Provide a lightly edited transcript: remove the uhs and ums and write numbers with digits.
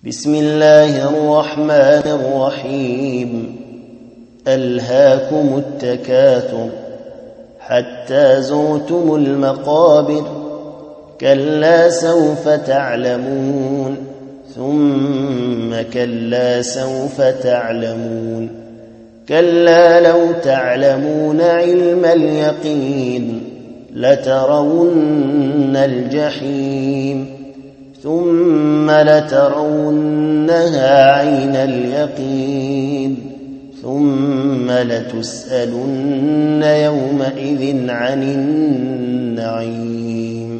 بسم الله الرحمن الرحيم. ألهاكم التكاثر حتى زرتم المقابر، كلا سوف تعلمون ثم كلا سوف تعلمون، كلا لو تعلمون علم اليقين لترون الجحيم ثم لترونها عين اليقين ثم لتسألن يومئذ عن النعيم.